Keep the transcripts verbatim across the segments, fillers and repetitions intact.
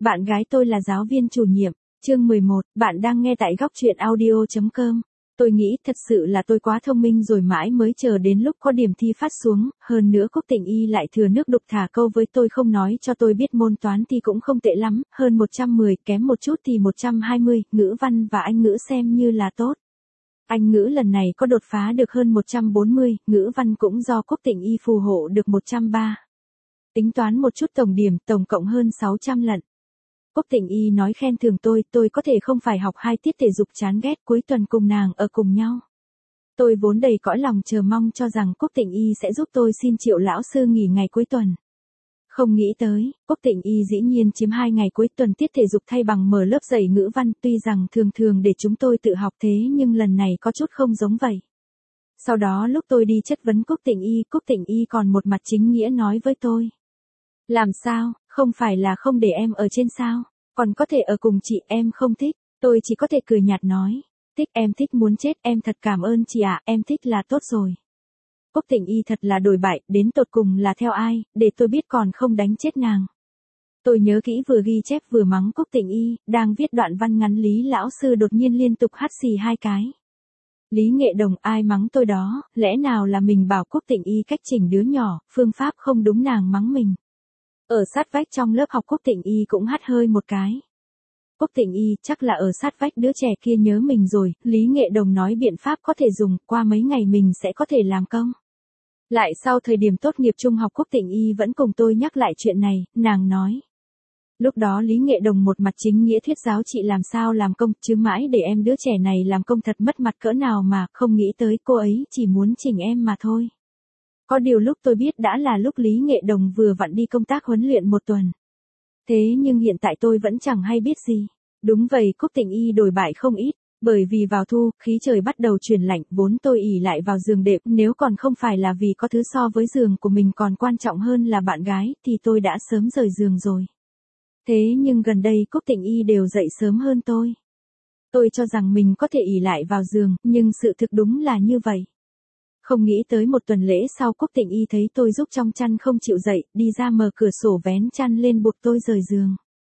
Bạn gái tôi là giáo viên chủ nhiệm. Chương mười một, bạn đang nghe tại góc truyện audio chấm com. Tôi nghĩ thật sự là tôi quá thông minh rồi mãi mới chờ đến lúc có điểm thi phát xuống, hơn nữa Cúc Tịnh Y lại thừa nước đục thả câu với tôi không nói cho tôi biết môn toán thì cũng không tệ lắm, hơn một trăm mười, kém một chút thì một trăm hai mươi, ngữ văn và Anh ngữ xem như là tốt. Anh ngữ lần này có đột phá được hơn một trăm bốn mươi, ngữ văn cũng do Cúc Tịnh Y phù hộ được một trăm ba. Tính toán một chút tổng điểm, tổng cộng hơn sáu trăm lận. Cúc Tịnh Y nói khen thường tôi, tôi có thể không phải học hai tiết thể dục chán ghét cuối tuần cùng nàng ở cùng nhau. Tôi vốn đầy cõi lòng chờ mong cho rằng Cúc Tịnh Y sẽ giúp tôi xin Triệu lão sư nghỉ ngày cuối tuần. Không nghĩ tới, Cúc Tịnh Y dĩ nhiên chiếm hai ngày cuối tuần tiết thể dục thay bằng mở lớp dạy ngữ văn, tuy rằng thường thường để chúng tôi tự học thế nhưng lần này có chút không giống vậy. Sau đó lúc tôi đi chất vấn Cúc Tịnh Y, Cúc Tịnh Y còn một mặt chính nghĩa nói với tôi. Làm sao, không phải là không để em ở trên sao, còn có thể ở cùng chị, em không thích, tôi chỉ có thể cười nhạt nói. Thích, em thích muốn chết, em thật cảm ơn chị ạ, em thích là tốt rồi. Cúc Tịnh Y thật là đồi bại, đến tột cùng là theo ai, để tôi biết còn không đánh chết nàng. Tôi nhớ kỹ vừa ghi chép vừa mắng Cúc Tịnh Y, đang viết đoạn văn ngắn Lý lão sư đột nhiên liên tục hắt xì hai cái. Lý Nghệ Đồng, ai mắng tôi đó, lẽ nào là mình bảo Cúc Tịnh Y cách chỉnh đứa nhỏ, phương pháp không đúng nàng mắng mình. Ở sát vách trong lớp học Cúc Tịnh Y cũng hắt hơi một cái. Cúc Tịnh Y chắc là ở sát vách đứa trẻ kia nhớ mình rồi, Lý Nghệ Đồng nói biện pháp có thể dùng, qua mấy ngày mình sẽ có thể làm công. Lại sau thời điểm tốt nghiệp trung học Cúc Tịnh Y vẫn cùng tôi nhắc lại chuyện này, nàng nói. Lúc đó Lý Nghệ Đồng một mặt chính nghĩa thuyết giáo chị làm sao làm công, chứ mãi để em đứa trẻ này làm công thật mất mặt cỡ nào mà, không nghĩ tới cô ấy chỉ muốn chỉnh em mà thôi. Có điều lúc tôi biết đã là lúc Lý Nghệ Đồng vừa vặn đi công tác huấn luyện một tuần. Thế nhưng hiện tại tôi vẫn chẳng hay biết gì. Đúng vậy, Cúc Tịnh Y đổi bại không ít, bởi vì vào thu, khí trời bắt đầu chuyển lạnh, vốn tôi ỷ lại vào giường đệm, nếu còn không phải là vì có thứ so với giường của mình còn quan trọng hơn là bạn gái, thì tôi đã sớm rời giường rồi. Thế nhưng gần đây Cúc Tịnh Y đều dậy sớm hơn tôi. Tôi cho rằng mình có thể ỷ lại vào giường, nhưng sự thực đúng là như vậy. Không nghĩ tới một tuần lễ sau Cúc Tịnh Y thấy tôi giúp trong chăn không chịu dậy, đi ra mở cửa sổ vén chăn lên buộc tôi rời giường.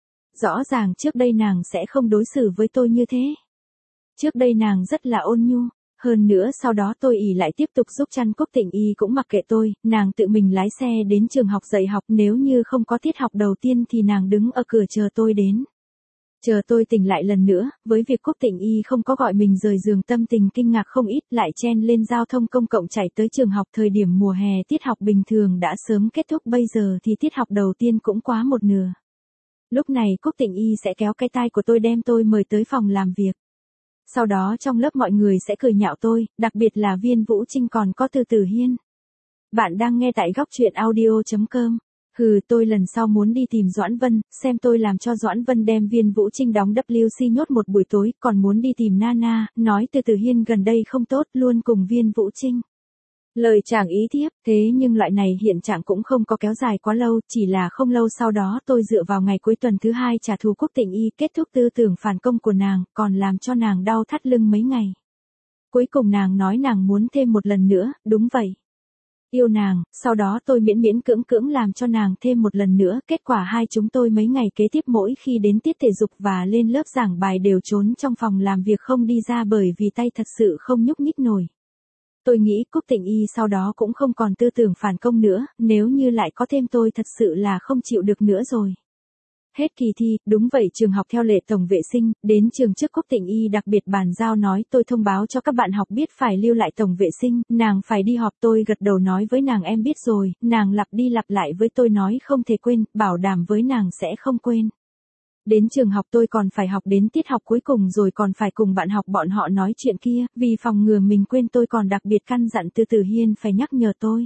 Rõ ràng trước đây nàng sẽ không đối xử với tôi như thế. Trước đây nàng rất là ôn nhu, hơn nữa sau đó tôi ỷ lại tiếp tục giúp chăn Cúc Tịnh Y cũng mặc kệ tôi, nàng tự mình lái xe đến trường học dạy học, nếu như không có tiết học đầu tiên thì nàng đứng ở cửa chờ tôi đến. Chờ tôi tỉnh lại lần nữa, với việc Cúc Tịnh Y không có gọi mình rời giường tâm tình kinh ngạc không ít, lại chen lên giao thông công cộng chạy tới trường học. Thời điểm mùa hè tiết học bình thường đã sớm kết thúc, bây giờ thì tiết học đầu tiên cũng quá một nửa. Lúc này Cúc Tịnh Y sẽ kéo cái tai của tôi đem tôi mời tới phòng làm việc. Sau đó trong lớp mọi người sẽ cười nhạo tôi, đặc biệt là Viên Vũ Trinh còn có Từ Tử Hiên. Bạn đang nghe tại góc truyện audio chấm com. Hừ, tôi lần sau muốn đi tìm Doãn Vân, xem tôi làm cho Doãn Vân đem Viên Vũ Trinh đóng vê xê nhốt một buổi tối, còn muốn đi tìm Nana, nói Từ Tử Hiên gần đây không tốt, luôn cùng Viên Vũ Trinh. Lời chàng ý tiếp, thế nhưng loại này hiện trạng cũng không có kéo dài quá lâu, chỉ là không lâu sau đó tôi dựa vào ngày cuối tuần thứ hai trả thù Cúc Tịnh Y, kết thúc tư tưởng phản công của nàng, còn làm cho nàng đau thắt lưng mấy ngày. Cuối cùng nàng nói nàng muốn thêm một lần nữa, đúng vậy. Yêu nàng, sau đó tôi miễn miễn cưỡng cưỡng làm cho nàng thêm một lần nữa, kết quả hai chúng tôi mấy ngày kế tiếp mỗi khi đến tiết thể dục và lên lớp giảng bài đều trốn trong phòng làm việc không đi ra bởi vì tay thật sự không nhúc nhích nổi. Tôi nghĩ Cúc Tịnh Y sau đó cũng không còn tư tưởng phản công nữa, nếu như lại có thêm tôi thật sự là không chịu được nữa rồi. Hết kỳ thi, đúng vậy, trường học theo lệ tổng vệ sinh, đến trường trước Cúc Tịnh Y đặc biệt bàn giao nói tôi thông báo cho các bạn học biết phải lưu lại tổng vệ sinh, nàng phải đi họp, tôi gật đầu nói với nàng em biết rồi, nàng lặp đi lặp lại với tôi nói không thể quên, bảo đảm với nàng sẽ không quên. Đến trường học tôi còn phải học đến tiết học cuối cùng rồi còn phải cùng bạn học bọn họ nói chuyện kia, vì phòng ngừa mình quên tôi còn đặc biệt căn dặn Từ Tử Hiên phải nhắc nhở tôi.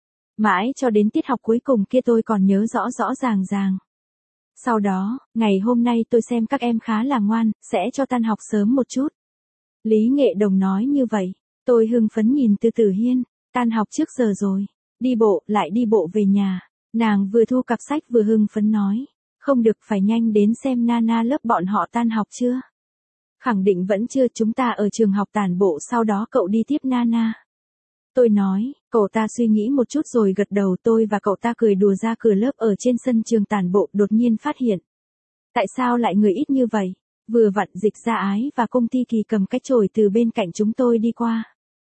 Mãi cho đến tiết học cuối cùng kia tôi còn nhớ rõ rõ ràng ràng. Sau đó, ngày hôm nay tôi xem các em khá là ngoan, sẽ cho tan học sớm một chút. Lý Nghệ Đồng nói như vậy, tôi hưng phấn nhìn Từ Tử Hiên, tan học trước giờ rồi, đi bộ, lại đi bộ về nhà, nàng vừa thu cặp sách vừa hưng phấn nói, không được phải nhanh đến xem Nana lớp bọn họ tan học chưa. Khẳng định vẫn chưa, chúng ta ở trường học tản bộ sau đó cậu đi tiếp Nana. Tôi nói, cậu ta suy nghĩ một chút rồi gật đầu, tôi và cậu ta cười đùa ra cửa lớp ở trên sân trường tản bộ, đột nhiên phát hiện. Tại sao lại người ít như vậy? Vừa vặn Dịch Gia Ái và Cung Thi Kỳ cầm cái chổi từ bên cạnh chúng tôi đi qua.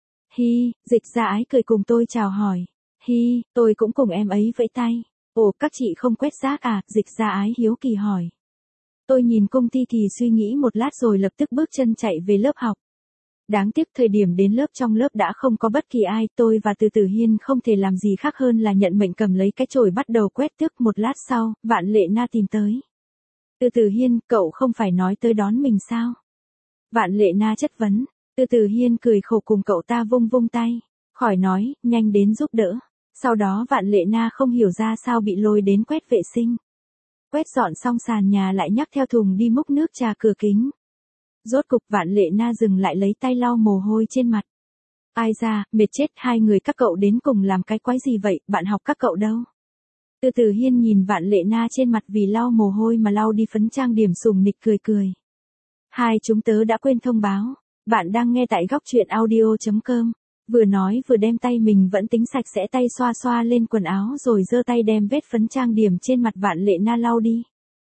Hi, Dịch Gia Ái cười cùng tôi chào hỏi. Hi, tôi cũng cùng em ấy vẫy tay. Ồ, các chị không quét rác à? Dịch Gia Ái hiếu kỳ hỏi. Tôi nhìn Cung Thi Kỳ suy nghĩ một lát rồi lập tức bước chân chạy về lớp học. Đáng tiếc thời điểm đến lớp trong lớp đã không có bất kỳ ai, tôi và Từ Từ Hiên không thể làm gì khác hơn là nhận mệnh cầm lấy cái chổi bắt đầu quét tước. Một lát sau, Vạn Lệ Na tìm tới. Từ Từ Hiên, cậu không phải nói tới đón mình sao? Vạn Lệ Na chất vấn. Từ Từ Hiên cười khổ cùng cậu ta vung vung tay. Khỏi nói, nhanh đến giúp đỡ. Sau đó Vạn Lệ Na không hiểu ra sao bị lôi đến quét vệ sinh. Quét dọn xong sàn nhà lại nhắc theo thùng đi múc nước trà cửa kính. Rốt cục Vạn Lệ Na dừng lại lấy tay lau mồ hôi trên mặt. Ai ra, mệt chết, hai người các cậu đến cùng làm cái quái gì vậy, bạn học các cậu đâu? Từ Từ Hiên nhìn Vạn Lệ Na trên mặt vì lau mồ hôi mà lau đi phấn trang điểm sùng nịch cười cười. Hai chúng tớ đã quên thông báo, bạn đang nghe tại góc truyện audio chấm com. Vừa nói vừa đem tay mình vẫn tính sạch sẽ tay xoa xoa lên quần áo rồi giơ tay đem vết phấn trang điểm trên mặt Vạn Lệ Na lau đi.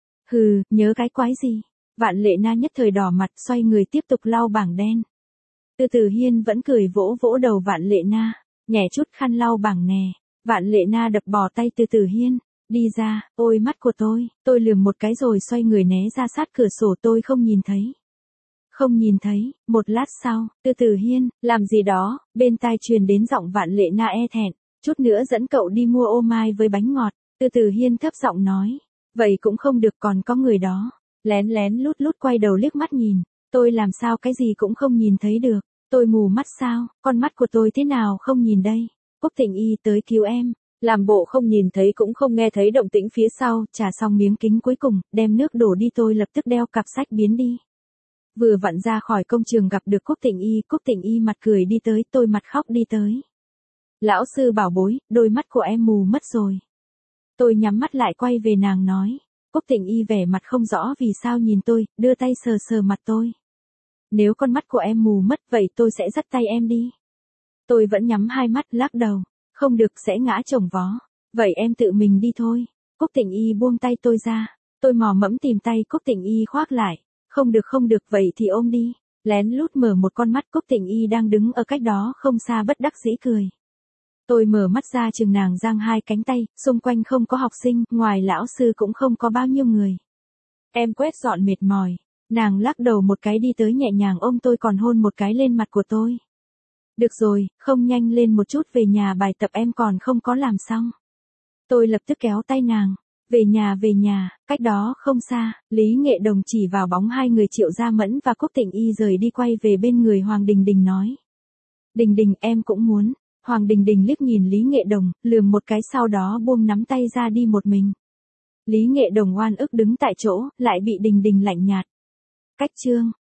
Hừ, nhớ cái quái gì? Vạn Lệ Na nhất thời đỏ mặt xoay người tiếp tục lau bảng đen. Từ Từ Hiên vẫn cười vỗ vỗ đầu Vạn Lệ Na, nhẹ chút khăn lau bảng nè. Vạn Lệ Na đập bỏ tay Từ Từ Hiên, đi ra, ôi mắt của tôi, tôi lườm một cái rồi xoay người né ra sát cửa sổ tôi không nhìn thấy. Không nhìn thấy, một lát sau, Từ Từ Hiên, làm gì đó, bên tai truyền đến giọng Vạn Lệ Na e thẹn, chút nữa dẫn cậu đi mua ô mai với bánh ngọt. Từ Từ Hiên thấp giọng nói, vậy cũng không được còn có người đó. Lén lén lút lút quay đầu liếc mắt nhìn, tôi làm sao cái gì cũng không nhìn thấy được, tôi mù mắt sao, con mắt của tôi thế nào không nhìn đây. Cúc Thịnh Y tới cứu em, làm bộ không nhìn thấy cũng không nghe thấy động tĩnh phía sau, trà xong miếng kính cuối cùng, đem nước đổ đi tôi lập tức đeo cặp sách biến đi. Vừa vặn ra khỏi công trường gặp được Cúc Thịnh Y, Cúc Thịnh Y mặt cười đi tới, tôi mặt khóc đi tới. Lão sư bảo bối, đôi mắt của em mù mất rồi. Tôi nhắm mắt lại quay về nàng nói. Cúc Thịnh Y vẻ mặt không rõ vì sao nhìn tôi, đưa tay sờ sờ mặt tôi. Nếu con mắt của em mù mất vậy tôi sẽ dắt tay em đi. Tôi vẫn nhắm hai mắt lắc đầu, không được sẽ ngã chồng vó. Vậy em tự mình đi thôi. Cúc Thịnh Y buông tay tôi ra, tôi mò mẫm tìm tay Cúc Thịnh Y khoác lại. Không được không được vậy thì ôm đi. Lén lút mở một con mắt Cúc Thịnh Y đang đứng ở cách đó không xa bất đắc dĩ cười. Tôi mở mắt ra chừng nàng giang hai cánh tay, xung quanh không có học sinh, ngoài lão sư cũng không có bao nhiêu người. Em quét dọn mệt mỏi, nàng lắc đầu một cái đi tới nhẹ nhàng ôm tôi còn hôn một cái lên mặt của tôi. Được rồi, không nhanh lên một chút về nhà bài tập em còn không có làm xong. Tôi lập tức kéo tay nàng, về nhà về nhà, cách đó không xa, Lý Nghệ Đồng chỉ vào bóng hai người Triệu Gia Mẫn và Cúc Thịnh Y rời đi quay về bên người Hoàng Đình Đình nói. Đình Đình em cũng muốn. Hoàng Đình Đình liếc nhìn Lý Nghệ Đồng, lườm một cái sau đó buông nắm tay ra đi một mình. Lý Nghệ Đồng oan ức đứng tại chỗ, lại bị Đình Đình lạnh nhạt. Cách chương.